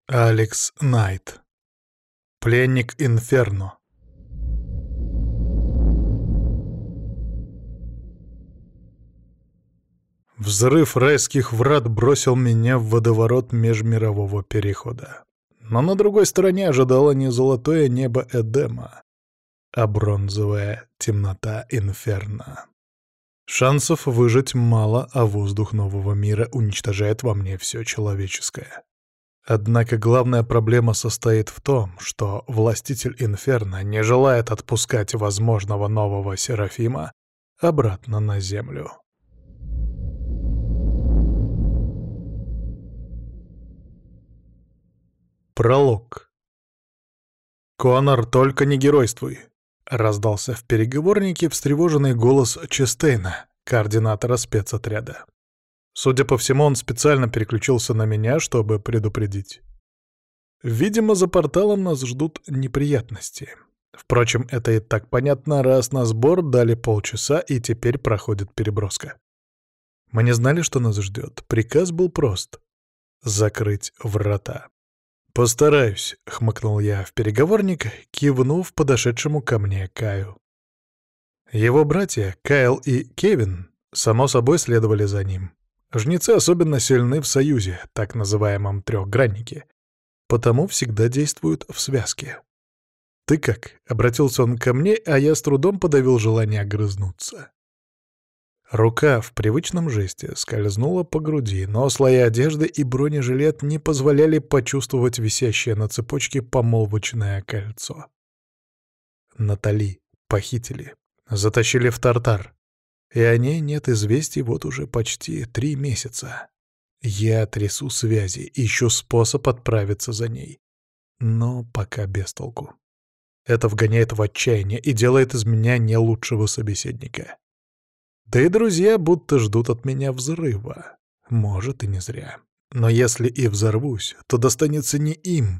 Алекс Найт. Пленник Инферно. Взрыв райских врат бросил меня в водоворот межмирового перехода. Но на другой стороне ожидало не золотое небо Эдема, а бронзовая темнота Инферно. Шансов выжить мало, а воздух нового мира уничтожает во мне все человеческое. Однако главная проблема состоит в том, что властитель Инферно не желает отпускать возможного нового Серафима обратно на Землю. Пролог. «Конор, только не геройствуй!» — раздался в переговорнике встревоженный голос Честейна, координатора спецотряда. Судя по всему, он специально переключился на меня, чтобы предупредить. Видимо, за порталом нас ждут неприятности. Впрочем, это и так понятно, раз на сбор дали полчаса, и теперь проходит переброска. Мы не знали, что нас ждет. Приказ был прост — закрыть врата. «Постараюсь», — хмыкнул я в переговорник, кивнув подошедшему ко мне Каю. Его братья, Кайл и Кевин, само собой следовали за ним. Жнецы особенно сильны в союзе, так называемом трехграннике, потому всегда действуют в связке. «Ты как?» — обратился он ко мне, а я с трудом подавил желание огрызнуться. Рука в привычном жесте скользнула по груди, но слои одежды и бронежилет не позволяли почувствовать висящее на цепочке помолвочное кольцо. Натали похитили, затащили в Тартар, и о ней нет известий вот уже почти 3 месяца. Я трясу связи, ищу способ отправиться за ней, но пока без толку. Это вгоняет в отчаяние и делает из меня не лучшего собеседника. Да и друзья будто ждут от меня взрыва. Может, и не зря. Но если и взорвусь, то достанется не им,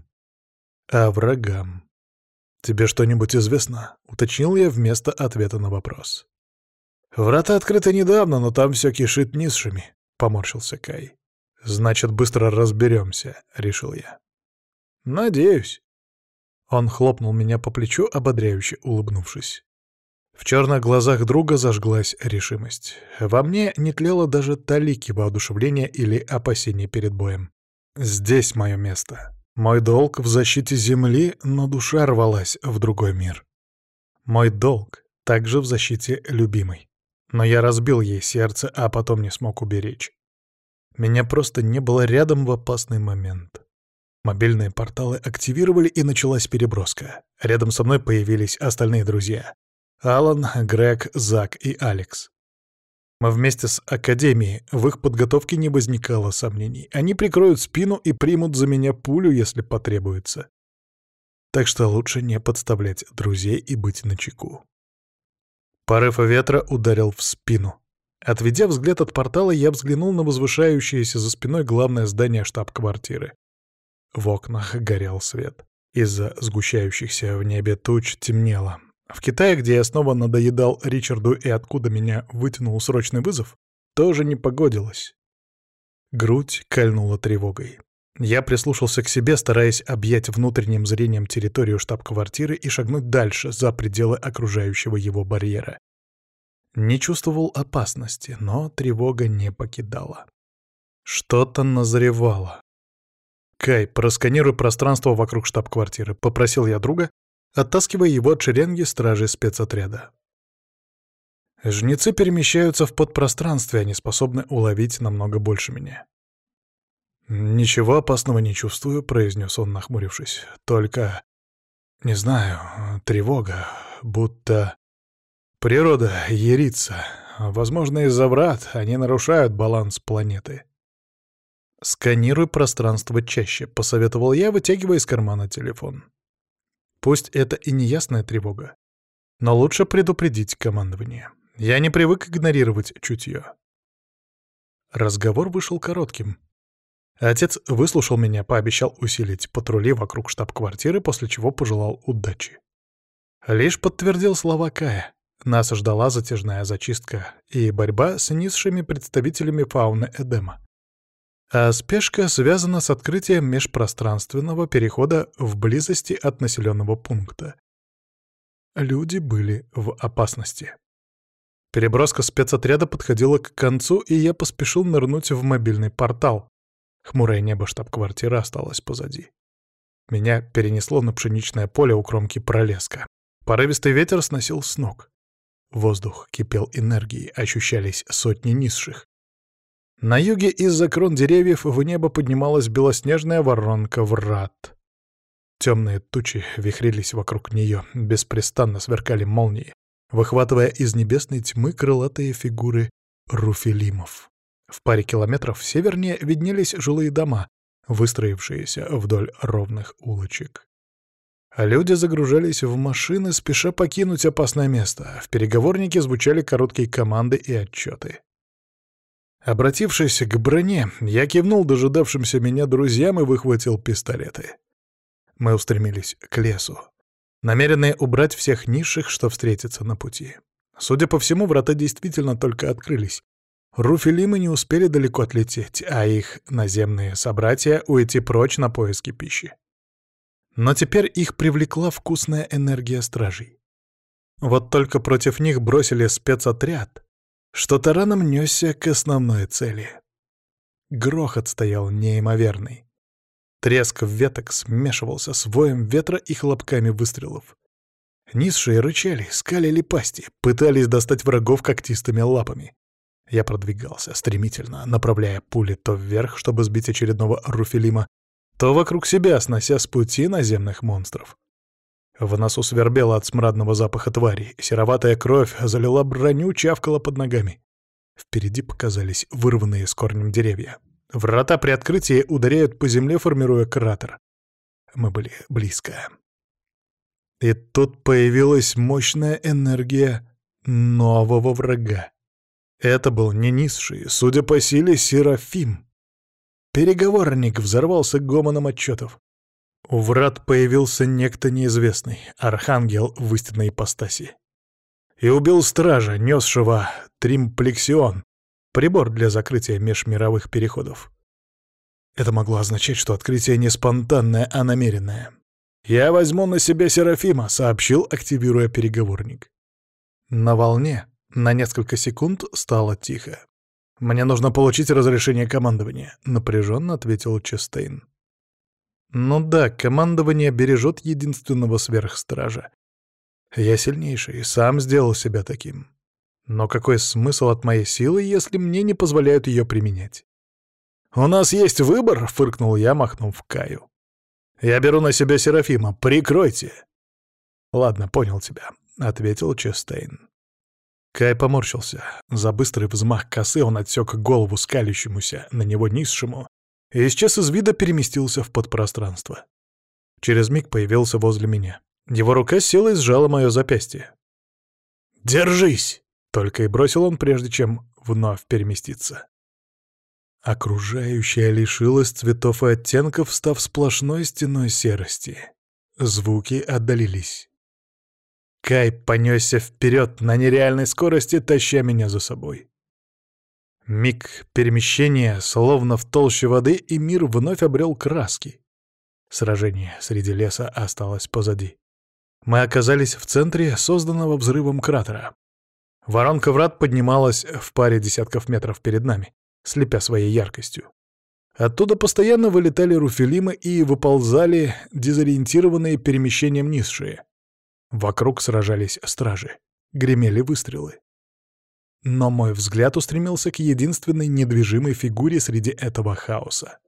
а врагам. «Тебе что-нибудь известно?» — уточнил я вместо ответа на вопрос. «Врата открыты недавно, но там все кишит низшими», — поморщился Кай. «Значит, быстро разберемся», — решил я. «Надеюсь». Он хлопнул меня по плечу, ободряюще улыбнувшись. В черных глазах друга зажглась решимость. Во мне не тлело даже талики воодушевления или опасения перед боем. Здесь мое место. Мой долг в защите Земли, но душа рвалась в другой мир. Мой долг также в защите любимой. Но я разбил ей сердце, а потом не смог уберечь. Меня просто не было рядом в опасный момент. Мобильные порталы активировали, и началась переброска. Рядом со мной появились остальные друзья. Алан, Грег, Зак и Алекс. Мы вместе с Академией, в их подготовке не возникало сомнений. Они прикроют спину и примут за меня пулю, если потребуется. Так что лучше не подставлять друзей и быть начеку. Порыв ветра ударил в спину. Отведя взгляд от портала, я взглянул на возвышающееся за спиной главное здание штаб-квартиры. В окнах горел свет. Из-за сгущающихся в небе туч темнело. В Китае, где я снова надоедал Ричарду и откуда меня вытянул срочный вызов, тоже не погодилось. Грудь кольнула тревогой. Я прислушался к себе, стараясь объять внутренним зрением территорию штаб-квартиры и шагнуть дальше, за пределы окружающего его барьера. Не чувствовал опасности, но тревога не покидала. Что-то назревало. «Кай, просканируй пространство вокруг штаб-квартиры», — попросил я друга, оттаскивая его от шеренги стражей спецотряда. Жнецы перемещаются в подпространстве, они способны уловить намного больше меня. «Ничего опасного не чувствую», — произнес он, нахмурившись. «Только, не знаю, тревога, будто природа ярится. Возможно, из-за врат они нарушают баланс планеты». «Сканируй пространство чаще», — посоветовал я, вытягивая из кармана телефон. Пусть это и неясная тревога, но лучше предупредить командование. Я не привык игнорировать чутье. Разговор вышел коротким. Отец выслушал меня, пообещал усилить патрули вокруг штаб-квартиры, после чего пожелал удачи. Лишь подтвердил слова Кая. Нас ждала затяжная зачистка и борьба с низшими представителями фауны Эдема. А спешка связана с открытием межпространственного перехода в близости от населенного пункта. Люди были в опасности. Переброска спецотряда подходила к концу, и я поспешил нырнуть в мобильный портал. Хмурое небо штаб-квартиры осталось позади. Меня перенесло на пшеничное поле у кромки пролеска. Порывистый ветер сносил с ног. Воздух кипел энергией, ощущались сотни низших. На юге из-за крон деревьев в небо поднималась белоснежная воронка врат. Темные тучи вихрились вокруг нее, беспрестанно сверкали молнии, выхватывая из небесной тьмы крылатые фигуры руфилимов. В паре километров севернее виднелись жилые дома, выстроившиеся вдоль ровных улочек. А люди загружались в машины, спеша покинуть опасное место. В переговорнике звучали короткие команды и отчеты. Обратившись к броне, я кивнул дожидавшимся меня друзьям и выхватил пистолеты. Мы устремились к лесу, намеренные убрать всех низших, что встретится на пути. Судя по всему, врата действительно только открылись. Руфилимы не успели далеко отлететь, а их наземные собратья уйти прочь на поиски пищи. Но теперь их привлекла вкусная энергия стражей. Вот только против них бросили спецотряд, что тараном несся к основной цели. Грохот стоял неимоверный. Треск веток смешивался с воем ветра и хлопками выстрелов. Низшие рычали, скалили пасти, пытались достать врагов когтистыми лапами. Я продвигался стремительно, направляя пули то вверх, чтобы сбить очередного руфилима, то вокруг себя, снося с пути наземных монстров. В носу свербело от смрадного запаха тварей, сероватая кровь залила броню, чавкала под ногами. Впереди показались вырванные с корнем деревья. Врата при открытии ударяют по земле, формируя кратер. Мы были близко. И тут появилась мощная энергия нового врага. Это был не низший, судя по силе, Серафим. Переговорник взорвался гомоном отчетов. У врат появился некто неизвестный, архангел в истинной ипостаси. И убил стража, несшего тримплексион, прибор для закрытия межмировых переходов. Это могло означать, что открытие не спонтанное, а намеренное. «Я возьму на себя Серафима», — сообщил, активируя переговорник. На волне на несколько секунд стало тихо. «Мне нужно получить разрешение командования», — напряженно ответил Честейн. «Ну да, командование бережет единственного сверхстража. Я сильнейший, сам сделал себя таким. Но какой смысл от моей силы, если мне не позволяют ее применять?» «У нас есть выбор», — фыркнул я, махнув Каю. «Я беру на себя Серафима. Прикройте!» «Ладно, понял тебя», — ответил Честейн. Кай поморщился. За быстрый взмах косы он отсек голову скалящемуся на него низшему и исчез из вида, переместился в подпространство. Через миг появился возле меня. Его рука села и сжала мое запястье. «Держись!» — только и бросил он, прежде чем вновь переместиться. Окружающее лишилось цветов и оттенков, став сплошной стеной серости. Звуки отдалились. Кай понесся вперед на нереальной скорости, таща меня за собой. Миг перемещения, словно в толще воды, и мир вновь обрел краски. Сражение среди леса осталось позади. Мы оказались в центре созданного взрывом кратера. Воронка врат поднималась в паре десятков метров перед нами, слепя своей яркостью. Оттуда постоянно вылетали руфилимы и выползали дезориентированные перемещением низшие. Вокруг сражались стражи, гремели выстрелы. Но мой взгляд устремился к единственной недвижимой фигуре среди этого хаоса.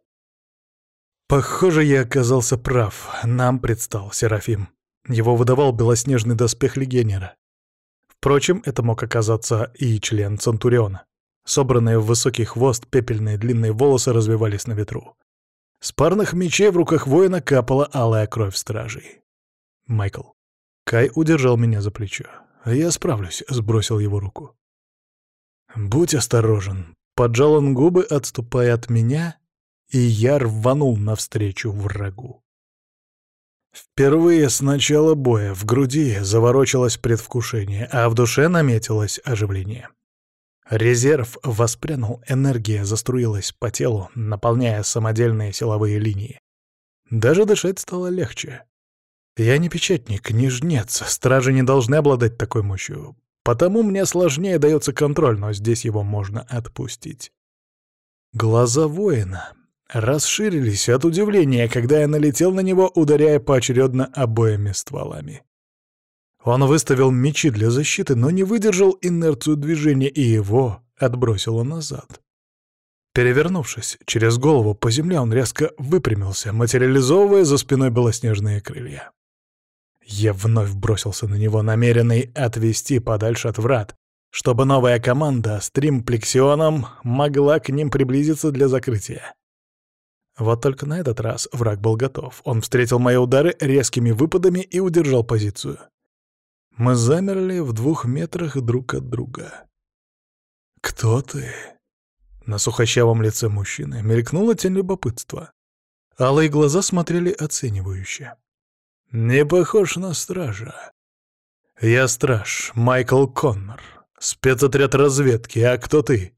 Похоже, я оказался прав. Нам предстал Серафим. Его выдавал белоснежный доспех легионера. Впрочем, это мог оказаться и член Центуриона. Собранные в высокий хвост пепельные длинные волосы развивались на ветру. С парных мечей в руках воина капала алая кровь стражей. «Майкл». Кай удержал меня за плечо. «Я справлюсь», — сбросил его руку. «Будь осторожен», — поджал он губы, отступая от меня, и я рванул навстречу врагу. Впервые с начала боя в груди заворочилось предвкушение, а в душе наметилось оживление. Резерв воспрянул, энергия заструилась по телу, наполняя самодельные силовые линии. Даже дышать стало легче. Я не печатник, не жнец, стражи не должны обладать такой мощью. Потому мне сложнее дается контроль, но здесь его можно отпустить. Глаза воина расширились от удивления, когда я налетел на него, ударяя поочередно обоими стволами. Он выставил мечи для защиты, но не выдержал инерцию движения, и его отбросило назад. Перевернувшись через голову по земле, он резко выпрямился, материализовывая за спиной белоснежные крылья. Я вновь бросился на него, намеренный отвести подальше от врат, чтобы новая команда с тримплексионом могла к ним приблизиться для закрытия. Вот только на этот раз враг был готов. Он встретил мои удары резкими выпадами и удержал позицию. Мы замерли в 2 метрах друг от друга. «Кто ты?» На сухощавом лице мужчины мелькнула тень любопытства. Алые глаза смотрели оценивающе. «Не похож на стража. Я страж, Майкл Коннор, спецотряд разведки, а кто ты?»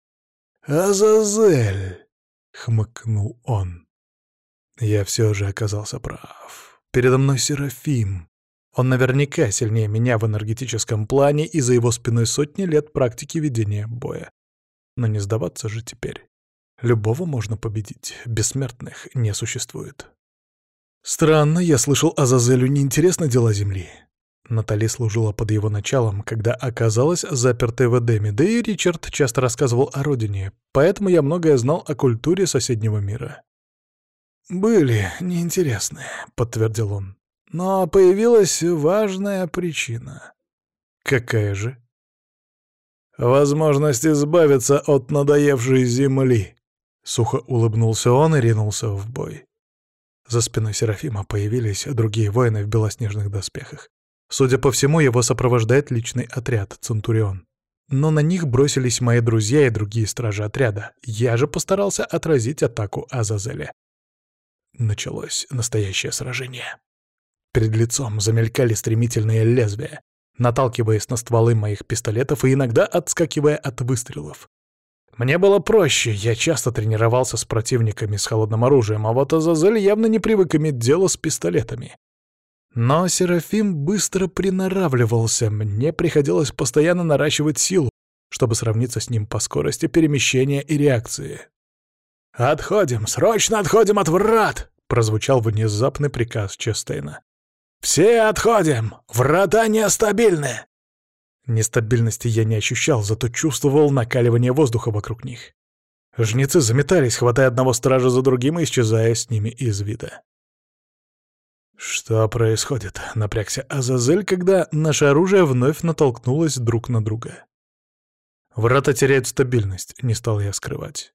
«Азазель», — хмыкнул он. Я все же оказался прав. Передо мной Серафим. Он наверняка сильнее меня в энергетическом плане, и за его спиной сотни лет практики ведения боя. Но не сдаваться же теперь. Любого можно победить, бессмертных не существует. Странно, я слышал, Азазелю неинтересны дела Земли. Натали служила под его началом, когда оказалась запертой в Эдеме, да и Ричард часто рассказывал о родине, поэтому я многое знал о культуре соседнего мира. «Были неинтересны», — подтвердил он. «Но появилась важная причина». «Какая же?» «Возможность избавиться от надоевшей земли», — сухо улыбнулся он и ринулся в бой. За спиной Серафима появились другие воины в белоснежных доспехах. Судя по всему, его сопровождает личный отряд «Центурион». Но на них бросились мои друзья и другие стражи отряда. Я же постарался отразить атаку Азазеля. Началось настоящее сражение. Перед лицом замелькали стремительные лезвия, наталкиваясь на стволы моих пистолетов и иногда отскакивая от выстрелов. Мне было проще, я часто тренировался с противниками с холодным оружием, а вот Азазель явно не привык иметь дело с пистолетами. Но Серафим быстро приноравливался, мне приходилось постоянно наращивать силу, чтобы сравниться с ним по скорости перемещения и реакции. «Отходим! Срочно отходим от врат!» — прозвучал внезапный приказ Честейна. «Все отходим! Врата нестабильны!» Нестабильности я не ощущал, зато чувствовал накаливание воздуха вокруг них. Жнецы заметались, хватая одного стража за другим и исчезая с ними из вида. «Что происходит?» — напрягся Азазель, когда наше оружие вновь натолкнулось друг на друга. «Врата теряют стабильность», — не стал я скрывать.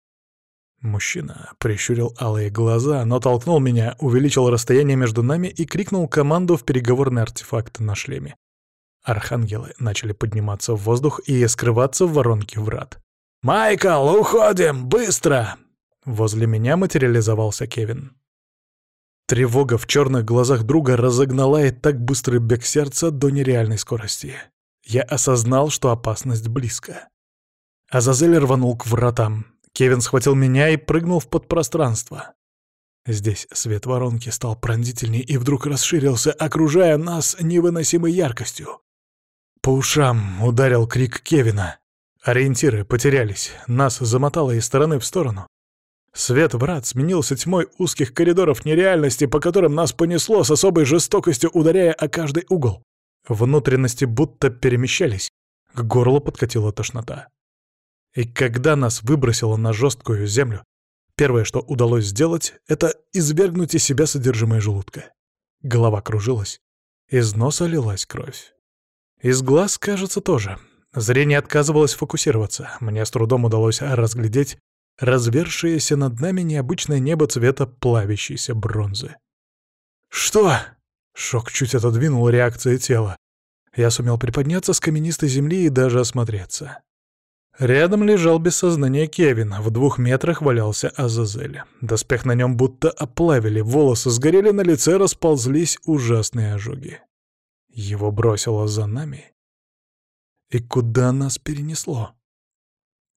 Мужчина прищурил алые глаза, но толкнул меня, увеличил расстояние между нами и крикнул команду в переговорный артефакт на шлеме. Архангелы начали подниматься в воздух и скрываться в воронке врат. «Майкл, уходим! Быстро!» Возле меня материализовался Кевин. Тревога в черных глазах друга разогнала и так быстрый бег сердца до нереальной скорости. Я осознал, что опасность близко. Азазель рванул к вратам. Кевин схватил меня и прыгнул в подпространство. Здесь свет воронки стал пронзительней и вдруг расширился, окружая нас невыносимой яркостью. По ушам ударил крик Кевина. Ориентиры потерялись, нас замотало из стороны в сторону. Свет врат сменился тьмой узких коридоров нереальности, по которым нас понесло с особой жестокостью, ударяя о каждый угол. Внутренности будто перемещались, к горлу подкатила тошнота. И когда нас выбросило на жесткую землю, первое, что удалось сделать, это извергнуть из себя содержимое желудка. Голова кружилась, из носа лилась кровь. Из глаз, кажется, тоже. Зрение отказывалось фокусироваться. Мне с трудом удалось разглядеть развершееся над нами необычное небо цвета плавящейся бронзы. «Что?» — шок чуть отодвинул реакции тела. Я сумел приподняться с каменистой земли и даже осмотреться. Рядом лежал без сознания Кевин, в 2 метрах валялся Азазель. Доспех на нем будто оплавили, волосы сгорели, на лице расползлись ужасные ожоги. Его бросило за нами. И куда нас перенесло?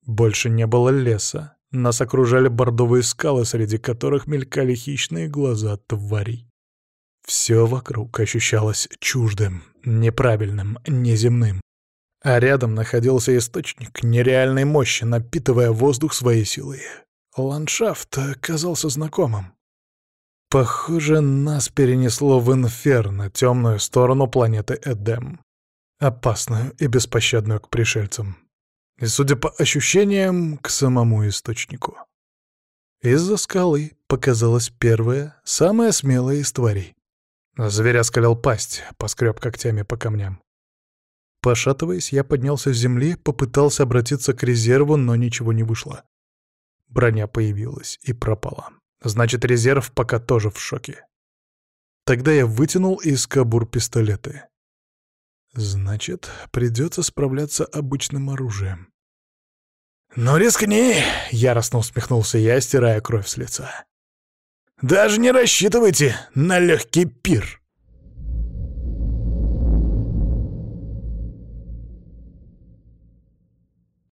Больше не было леса. Нас окружали бордовые скалы, среди которых мелькали хищные глаза тварей. Все вокруг ощущалось чуждым, неправильным, неземным. А рядом находился источник нереальной мощи, напитывая воздух своей силой. Ландшафт казался знакомым. Похоже, нас перенесло в инферно, темную сторону планеты Эдем. Опасную и беспощадную к пришельцам. И, судя по ощущениям, к самому источнику. Из-за скалы показалась первая, самая смелая из тварей. Зверь оскалил пасть, поскреб когтями по камням. Пошатываясь, я поднялся с земли, попытался обратиться к резерву, но ничего не вышло. Броня появилась и пропала. Значит, резерв пока тоже в шоке. Тогда я вытянул из кобур пистолеты. Значит, придется справляться обычным оружием. «Ну рискни!» — яростно усмехнулся я, стирая кровь с лица. «Даже не рассчитывайте на легкий пир!»